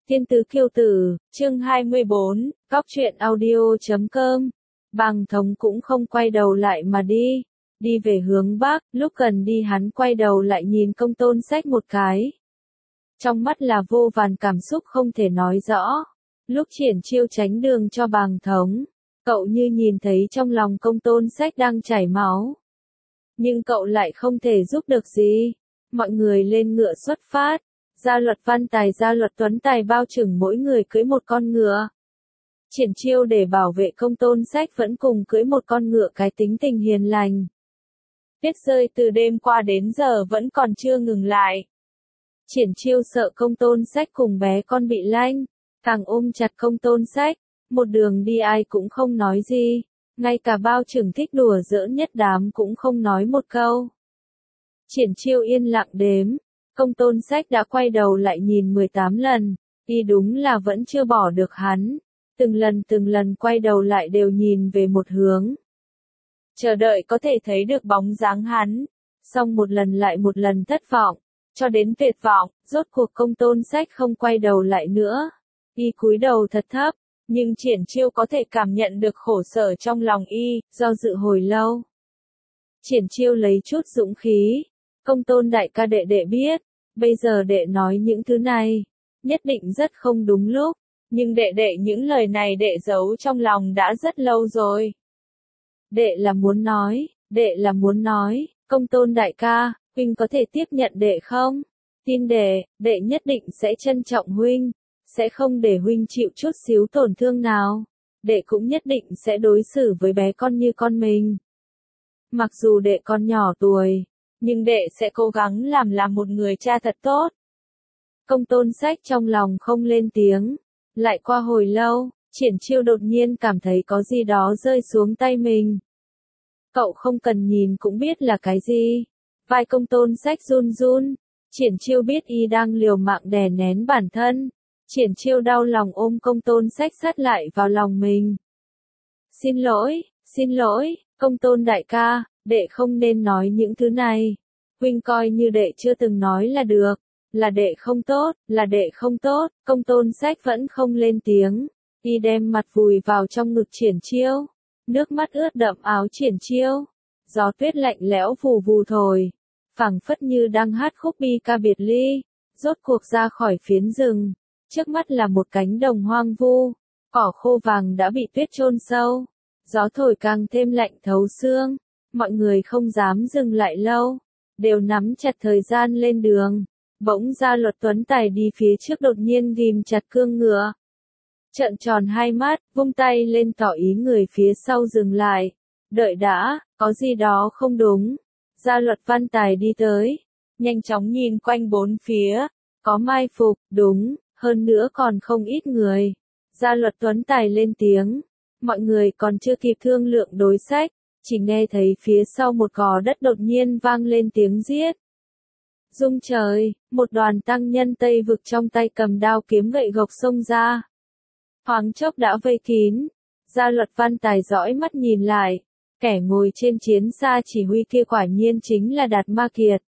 Thiên tứ kiêu tử, chương 24, góc truyện audio.com. Bàng Thống cũng không quay đầu lại mà đi về hướng Bắc, lúc gần đi hắn quay đầu lại nhìn Công Tôn Sách một cái. Trong mắt là vô vàn cảm xúc không thể nói rõ. Lúc Triển Chiêu tránh đường cho Bàng Thống, cậu như nhìn thấy trong lòng Công Tôn Sách đang chảy máu. Nhưng cậu lại không thể giúp được gì. Mọi người lên ngựa xuất phát. Gia Luật Văn Tài, Gia Luật Tuấn Tài bao chừng mỗi người cưỡi một con ngựa. Triển Chiêu để bảo vệ Công Tôn Sách vẫn cùng cưỡi một con ngựa cái tính tình hiền lành. Tuyết rơi từ đêm qua đến giờ vẫn còn chưa ngừng lại. Triển Chiêu sợ Công Tôn Sách cùng bé con bị lanh, càng ôm chặt Công Tôn Sách, một đường đi ai cũng không nói gì, ngay cả bao trưởng thích đùa giỡn nhất đám cũng không nói một câu. Triển Chiêu yên lặng đếm. Công Tôn Sách đã quay đầu lại nhìn 18 lần, y đúng là vẫn chưa bỏ được hắn, từng lần quay đầu lại đều nhìn về một hướng. Chờ đợi có thể thấy được bóng dáng hắn, xong một lần lại một lần thất vọng, cho đến tuyệt vọng, rốt cuộc Công Tôn Sách không quay đầu lại nữa. Y cúi đầu thật thấp, nhưng Triển Chiêu có thể cảm nhận được khổ sở trong lòng y, do dự hồi lâu. Triển Chiêu lấy chút dũng khí, Công Tôn đại ca đệ biết. Bây giờ đệ nói những thứ này, nhất định rất không đúng lúc, nhưng đệ những lời này đệ giấu trong lòng đã rất lâu rồi. Đệ là muốn nói, Công Tôn đại ca, huynh có thể tiếp nhận đệ không? Tin đệ nhất định sẽ trân trọng huynh, sẽ không để huynh chịu chút xíu tổn thương nào, đệ cũng nhất định sẽ đối xử với bé con như con mình. Mặc dù đệ còn nhỏ tuổi, nhưng đệ sẽ cố gắng làm một người cha thật tốt. Công Tôn Sách trong lòng không lên tiếng. Lại qua hồi lâu, Triển Chiêu đột nhiên cảm thấy có gì đó rơi xuống tay mình. Cậu không cần nhìn cũng biết là cái gì. Vai Công Tôn Sách run run. Triển Chiêu biết y đang liều mạng đè nén bản thân. Triển Chiêu đau lòng ôm Công Tôn Sách sát lại vào lòng mình. Xin lỗi, Công Tôn đại ca. Đệ không nên nói những thứ này. Huynh coi như đệ chưa từng nói là được. Là đệ không tốt, Công Tôn Sách vẫn không lên tiếng. Y đem mặt vùi vào trong ngực Triển Chiêu. Nước mắt ướt đẫm áo Triển Chiêu. Gió tuyết lạnh lẽo vù vù thổi. Phảng phất như đang hát khúc bi ca biệt ly. Rốt cuộc ra khỏi phiến rừng. Trước mắt là một cánh đồng hoang vu. Cỏ khô vàng đã bị tuyết chôn sâu. Gió thổi càng thêm lạnh thấu xương. Mọi người không dám dừng lại lâu, đều nắm chặt thời gian lên đường. Bỗng Gia Luật Tuấn Tài đi phía trước đột nhiên ghim chặt cương ngựa. Trợn tròn hai mắt, vung tay lên tỏ ý người phía sau dừng lại. Đợi đã, có gì đó không đúng. Gia Luật Văn Tài đi tới, nhanh chóng nhìn quanh bốn phía, có mai phục, đúng, hơn nữa còn không ít người. Gia Luật Tuấn Tài lên tiếng, mọi người còn chưa kịp thương lượng đối sách. Chỉ nghe thấy phía sau một gò đất đột nhiên vang lên tiếng giết. Rung trời, một đoàn tăng nhân Tây Vực trong tay cầm đao kiếm gậy gộc xông ra. Thoáng chốc đã vây kín. Gia Luật Văn Tài dõi mắt nhìn lại. Kẻ ngồi trên chiến xa chỉ huy kia quả nhiên chính là Đạt Ma Kiệt.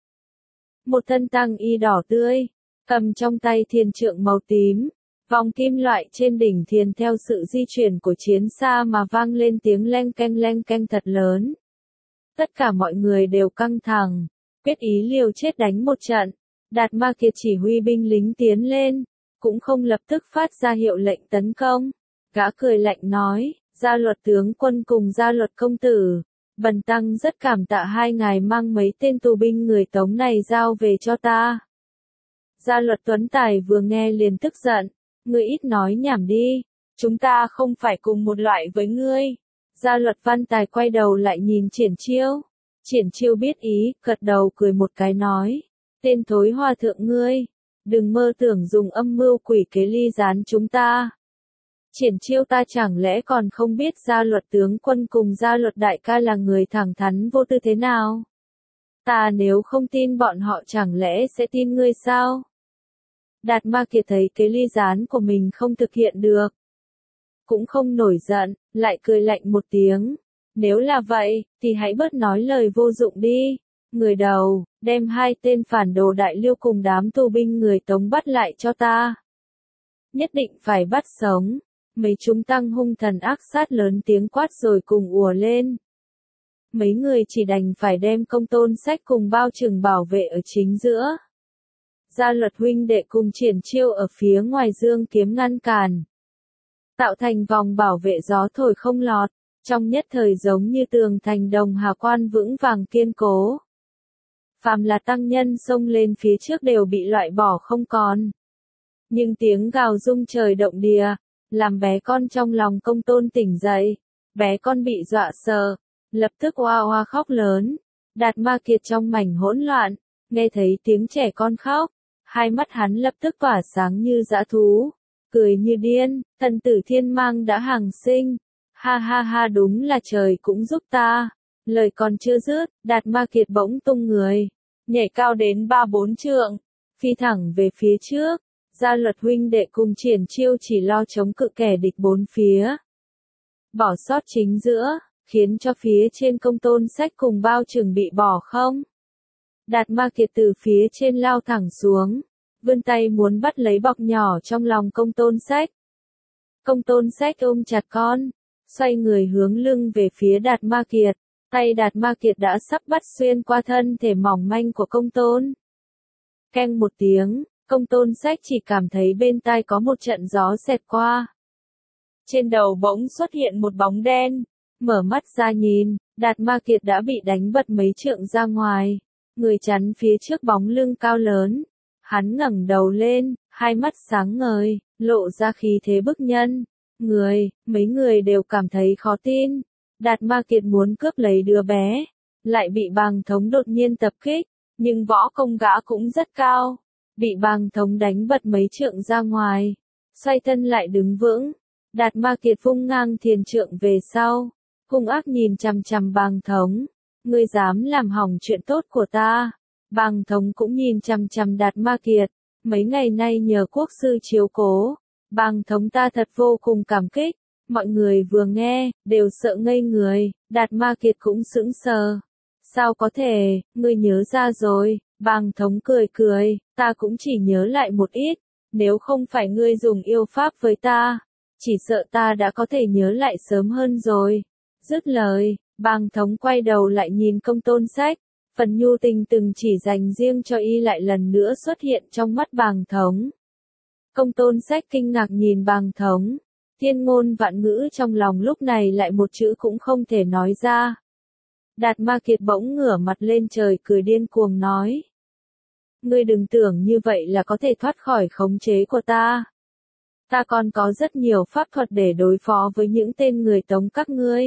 Một thân tăng y đỏ tươi, cầm trong tay thiền trượng màu tím. Vòng kim loại trên đỉnh thiền theo sự di chuyển của chiến xa mà vang lên tiếng leng keng thật lớn. Tất cả mọi người đều căng thẳng, quyết ý liều chết đánh một trận. Đạt Ma Kiệt chỉ huy binh lính tiến lên, cũng không lập tức phát ra hiệu lệnh tấn công. Gã cười lạnh nói, Gia Luật tướng quân cùng Gia Luật công tử, bần tăng rất cảm tạ hai ngài mang mấy tên tù binh người Tống này giao về cho ta. Gia Luật Tuấn Tài vừa nghe liền tức giận. Ngươi ít nói nhảm đi, chúng ta không phải cùng một loại với ngươi. Gia Luật Văn Tài quay đầu lại nhìn Triển Chiêu. Triển Chiêu biết ý, gật đầu cười một cái nói. Tên thối hòa thượng ngươi, đừng mơ tưởng dùng âm mưu quỷ kế ly gián chúng ta. Triển Chiêu ta chẳng lẽ còn không biết Gia Luật tướng quân cùng Gia Luật đại ca là người thẳng thắn vô tư thế nào? Ta nếu không tin bọn họ chẳng lẽ sẽ tin ngươi sao? Đạt Ma Kiệt thấy cái ly gián của mình không thực hiện được. Cũng không nổi giận, lại cười lạnh một tiếng. Nếu là vậy, thì hãy bớt nói lời vô dụng đi. Người đầu, đem hai tên phản đồ Đại Liêu cùng đám tù binh người Tống bắt lại cho ta. nhất định phải bắt sống. Mấy chúng tăng hung thần ác sát lớn tiếng quát rồi cùng ùa lên. Mấy người chỉ đành phải đem Công Tôn Sách cùng Bao Trừng bảo vệ ở chính giữa. Gia Luật huynh đệ cùng Triển Chiêu ở phía ngoài dương kiếm ngăn cản, tạo thành vòng bảo vệ gió thổi không lọt, trong nhất thời giống như tường thành đồng hà quan vững vàng kiên cố. Phàm là tăng nhân xông lên phía trước đều bị loại bỏ không còn. Nhưng tiếng gào rung trời động địa, làm bé con trong lòng Công Tôn tỉnh dậy. Bé con bị dọa sợ, lập tức oa oa khóc lớn. Đạt Ma Kiệt trong mảnh hỗn loạn, nghe thấy tiếng trẻ con khóc, hai mắt hắn lập tức tỏa sáng như dã thú, cười như điên. Thần tử thiên mang đã hàng sinh, ha ha ha, đúng là trời cũng giúp ta. Lời còn chưa dứt, Đạt Ma Kiệt bỗng tung người, nhảy cao đến 3-4 trượng, phi thẳng về phía trước. Gia Luật huynh đệ cùng Triển Chiêu chỉ lo chống cự kẻ địch bốn phía, bỏ sót chính giữa, khiến cho phía trên Công Tôn Sách cùng Bao Trừng bị bỏ không. Đạt Ma Kiệt từ phía trên lao thẳng xuống, vươn tay muốn bắt lấy bọc nhỏ trong lòng Công Tôn Sách. Công Tôn Sách ôm chặt con, xoay người hướng lưng về phía Đạt Ma Kiệt, tay Đạt Ma Kiệt đã sắp bắt xuyên qua thân thể mỏng manh của Công Tôn. Keng một tiếng, Công Tôn Sách chỉ cảm thấy bên tai có một trận gió xẹt qua. Trên đầu bỗng xuất hiện một bóng đen, mở mắt ra nhìn, Đạt Ma Kiệt đã bị đánh bật mấy trượng ra ngoài, người chắn phía trước bóng lưng cao lớn. Hắn ngẩng đầu lên, hai mắt sáng ngời, lộ ra khí thế bức nhân. Mấy người đều cảm thấy khó tin. Đạt Ma Kiệt muốn cướp lấy đứa bé, lại bị Bàng Thống đột nhiên tập kích, nhưng võ công gã cũng rất cao, bị Bàng Thống đánh bật mấy trượng ra ngoài, xoay thân lại đứng vững. Đạt Ma Kiệt vung ngang thiền trượng về sau, hung ác nhìn chằm chằm Bàng Thống, ngươi dám làm hỏng chuyện tốt của ta. Bàng Thống cũng nhìn chằm chằm Đạt Ma Kiệt, mấy ngày nay nhờ quốc sư chiếu cố, Bàng Thống ta thật vô cùng cảm kích. Mọi người vừa nghe, đều sợ ngây người, Đạt Ma Kiệt cũng sững sờ. Sao có thể, ngươi nhớ ra rồi, Bàng Thống cười cười, ta cũng chỉ nhớ lại một ít, nếu không phải ngươi dùng yêu pháp với ta, chỉ sợ ta đã có thể nhớ lại sớm hơn rồi. Dứt lời, Bàng Thống quay đầu lại nhìn Công Tôn Sách, phần nhu tình từng chỉ dành riêng cho y lại lần nữa xuất hiện trong mắt Bàng Thống. Công Tôn Sách kinh ngạc nhìn Bàng Thống, thiên ngôn vạn ngữ trong lòng lúc này lại một chữ cũng không thể nói ra. Đạt Ma Kiệt bỗng ngửa mặt lên trời cười điên cuồng nói. Ngươi đừng tưởng như vậy là có thể thoát khỏi khống chế của ta. Ta còn có rất nhiều pháp thuật để đối phó với những tên người Tống các ngươi.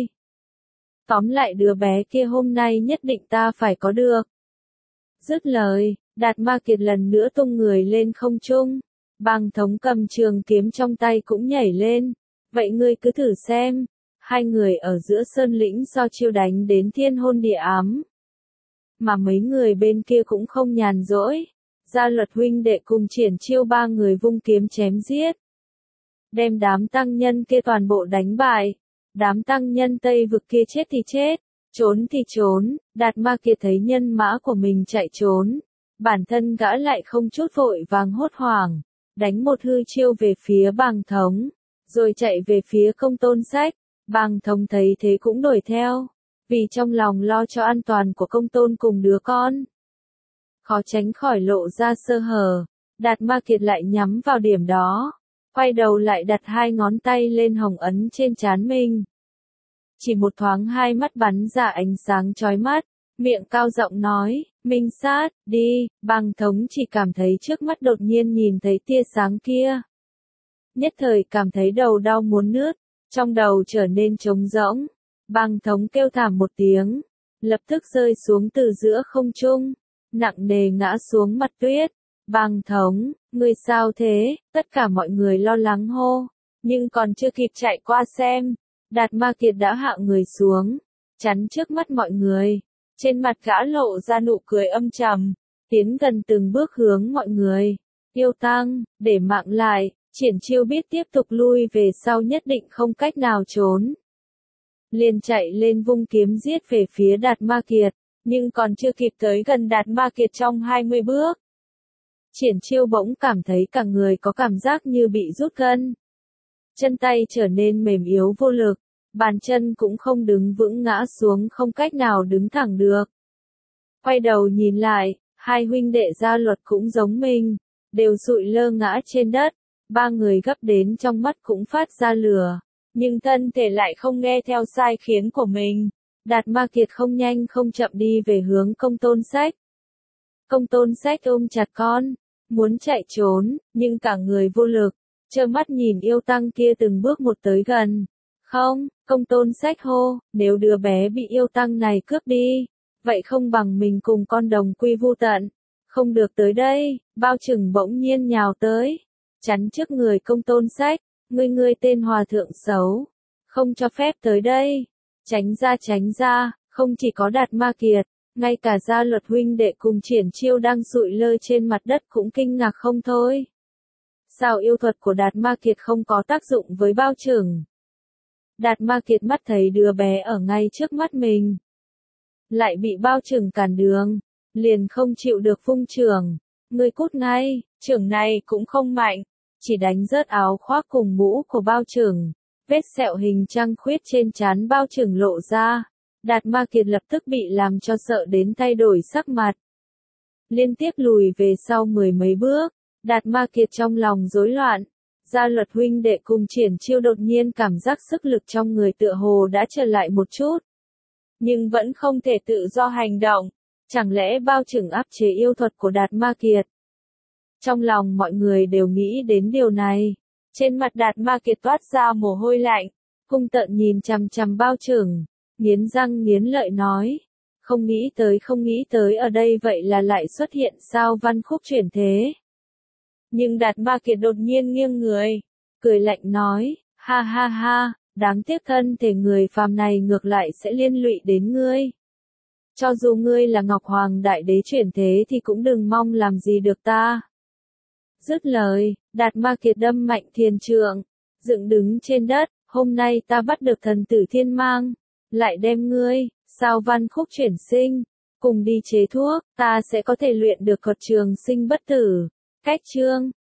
Tóm lại đứa bé kia hôm nay nhất định ta phải có được. Dứt lời, Đạt Ma Kiệt lần nữa tung người lên không trung. Bàng Thống cầm trường kiếm trong tay cũng nhảy lên. Vậy ngươi cứ thử xem. Hai người ở giữa sơn lĩnh do chiêu đánh đến thiên hôn địa ám. Mà mấy người bên kia cũng không nhàn rỗi. Gia Luật huynh đệ cùng Triển Chiêu ba người vung kiếm chém giết, đem đám tăng nhân kia toàn bộ đánh bại. Đám tăng nhân Tây vực kia chết thì chết, trốn thì trốn. Đạt Ma Kiệt thấy nhân mã của mình chạy trốn, bản thân gã lại không chút vội vàng hốt hoảng, đánh một hư chiêu về phía Bàng Thống, rồi chạy về phía Công Tôn Sách. Bàng Thống thấy thế cũng đuổi theo, vì trong lòng lo cho an toàn của Công Tôn cùng đứa con, khó tránh khỏi lộ ra sơ hở. Đạt Ma Kiệt lại nhắm vào điểm đó, quay đầu lại đặt hai ngón tay lên hồng ấn trên trán mình. Chỉ một thoáng hai mắt bắn ra ánh sáng chói mắt, miệng cao giọng nói, minh sát, đi. Bàng Thống chỉ cảm thấy trước mắt đột nhiên nhìn thấy tia sáng kia. Nhất thời cảm thấy đầu đau muốn nứt, trong đầu trở nên trống rỗng. Bàng Thống kêu thảm một tiếng, lập tức rơi xuống từ giữa không trung, nặng nề ngã xuống mặt tuyết. Bàng Thống, ngươi sao thế? Tất cả mọi người lo lắng hô, nhưng còn chưa kịp chạy qua xem, Đạt Ma Kiệt đã hạ người xuống, chắn trước mắt mọi người. Trên mặt gã lộ ra nụ cười âm trầm, tiến gần từng bước hướng mọi người. Yêu Tăng, để mạng lại. Triển Chiêu biết tiếp tục lui về sau nhất định không cách nào trốn, liền chạy lên vung kiếm giết về phía Đạt Ma Kiệt, nhưng còn chưa kịp tới gần Đạt Ma Kiệt trong 20 bước, Triển Chiêu bỗng cảm thấy cả người có cảm giác như bị rút gân. Chân tay trở nên mềm yếu vô lực, bàn chân cũng không đứng vững ngã xuống không cách nào đứng thẳng được. Quay đầu nhìn lại, hai huynh đệ Gia Luật cũng giống mình, đều sụi lơ ngã trên đất, ba người gấp đến trong mắt cũng phát ra lửa, nhưng thân thể lại không nghe theo sai khiến của mình. Đạt Ma Kiệt không nhanh không chậm đi về hướng Công Tôn Sách. Công Tôn Sách ôm chặt con, muốn chạy trốn, nhưng cả người vô lực, trơ mắt nhìn yêu tăng kia từng bước một tới gần. Không, Công Tôn Sách hô, nếu đứa bé bị yêu tăng này cướp đi, vậy không bằng mình cùng con đồng quy vu tận. Không được tới đây, Bao Trừng bỗng nhiên nhào tới, chắn trước người Công Tôn Sách, ngươi tên hòa thượng xấu, không cho phép tới đây. Tránh ra, không chỉ có Đạt Ma Kiệt, ngay cả Gia Luật huynh đệ cùng Triển Chiêu đang sụi lơ trên mặt đất cũng kinh ngạc không thôi. Sao yêu thuật của Đạt Ma Kiệt không có tác dụng với Bao Trừng? Đạt Ma Kiệt mắt thấy đứa bé ở ngay trước mắt mình, lại bị Bao Trừng cản đường, liền không chịu được phung chưởng. Ngươi cút ngay, chưởng này cũng không mạnh, chỉ đánh rớt áo khoác cùng mũ của Bao Trừng. Vết sẹo hình trăng khuyết trên trán Bao Trừng lộ ra. Đạt Ma Kiệt lập tức bị làm cho sợ đến thay đổi sắc mặt, liên tiếp lùi về sau mười mấy bước. Đạt Ma Kiệt trong lòng rối loạn. Gia Luật huynh đệ cùng Triển Chiêu đột nhiên cảm giác sức lực trong người tựa hồ đã trở lại một chút, nhưng vẫn không thể tự do hành động. Chẳng lẽ Bao Trừng áp chế yêu thuật của Đạt Ma Kiệt? Trong lòng mọi người đều nghĩ đến điều này. Trên mặt Đạt Ma Kiệt toát ra mồ hôi lạnh, hung tợn nhìn chằm chằm Bao Trừng, nghiến răng nghiến lợi nói, không nghĩ tới ở đây vậy là lại xuất hiện sao Văn Khúc chuyển thế. Nhưng Đạt Ma Kiệt đột nhiên nghiêng người, cười lạnh nói, ha ha ha, đáng tiếc thân thể người phàm này ngược lại sẽ liên lụy đến ngươi. Cho dù ngươi là Ngọc Hoàng Đại Đế chuyển thế thì cũng đừng mong làm gì được ta. Dứt lời, Đạt Ma Kiệt đâm mạnh thiền trượng, dựng đứng trên đất, hôm nay ta bắt được thần tử Thiên Mang, lại đem ngươi, sao Văn Khúc chuyển sinh, cùng đi chế thuốc, ta sẽ có thể luyện được cột trường sinh bất tử. Cách chương